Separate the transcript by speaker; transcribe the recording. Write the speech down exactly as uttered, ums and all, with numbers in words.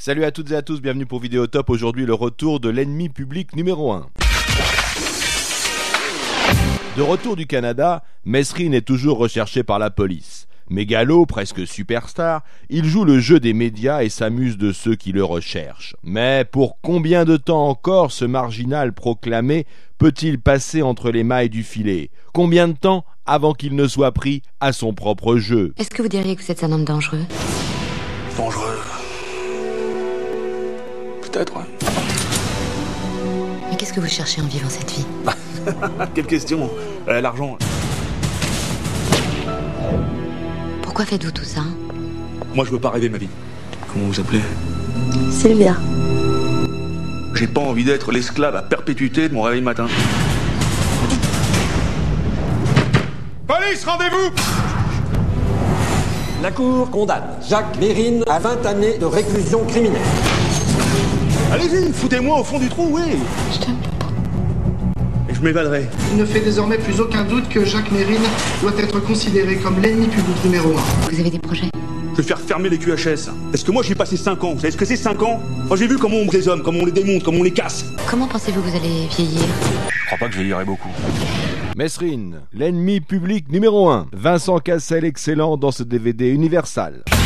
Speaker 1: Salut à toutes et à tous, bienvenue pour Vidéo Top. Aujourd'hui, le retour de l'ennemi public numéro un. De retour du Canada, Mesrine est toujours recherché par la police. Mégalo, presque superstar, il joue le jeu des médias et s'amuse de ceux qui le recherchent. Mais pour combien de temps encore ce marginal proclamé peut-il passer entre les mailles du filet? Combien de temps avant qu'il ne soit pris à son propre jeu?
Speaker 2: Est-ce que vous diriez que vous êtes un homme dangereux?
Speaker 3: Dangereux. Peut-être, ouais.
Speaker 2: Mais qu'est-ce que vous cherchez en vivant cette vie?
Speaker 3: Quelle question. euh, L'argent.
Speaker 2: Pourquoi faites-vous tout ça?
Speaker 3: Moi, je veux pas rêver ma vie. Comment vous appelez?
Speaker 2: Sylvia.
Speaker 3: J'ai pas envie d'être l'esclave à perpétuité de mon réveil matin.
Speaker 4: Police, rendez-vous!
Speaker 5: La Cour condamne Jacques Mérine à vingt années de réclusion criminelle.
Speaker 3: Allez-y, foutez-moi au fond du trou, oui.
Speaker 2: Je t'aime, papa.
Speaker 3: Et je m'évaderai.
Speaker 6: Il ne fait désormais plus aucun doute que Jacques Mérine doit être considéré comme l'ennemi public numéro un.
Speaker 2: Vous avez des projets?
Speaker 3: Je vais faire fermer les Q H S. Parce que moi, j'y ai passé cinq ans. Vous savez ce que c'est cinq ans? Moi, j'ai vu comment on les hommes, comment on les démonte, comment on les casse.
Speaker 2: Comment pensez-vous que vous allez vieillir?
Speaker 3: Je crois pas que je vieillirai beaucoup.
Speaker 1: Mesrine, l'ennemi public numéro un. Vincent Cassel excellent dans ce D V D Universal.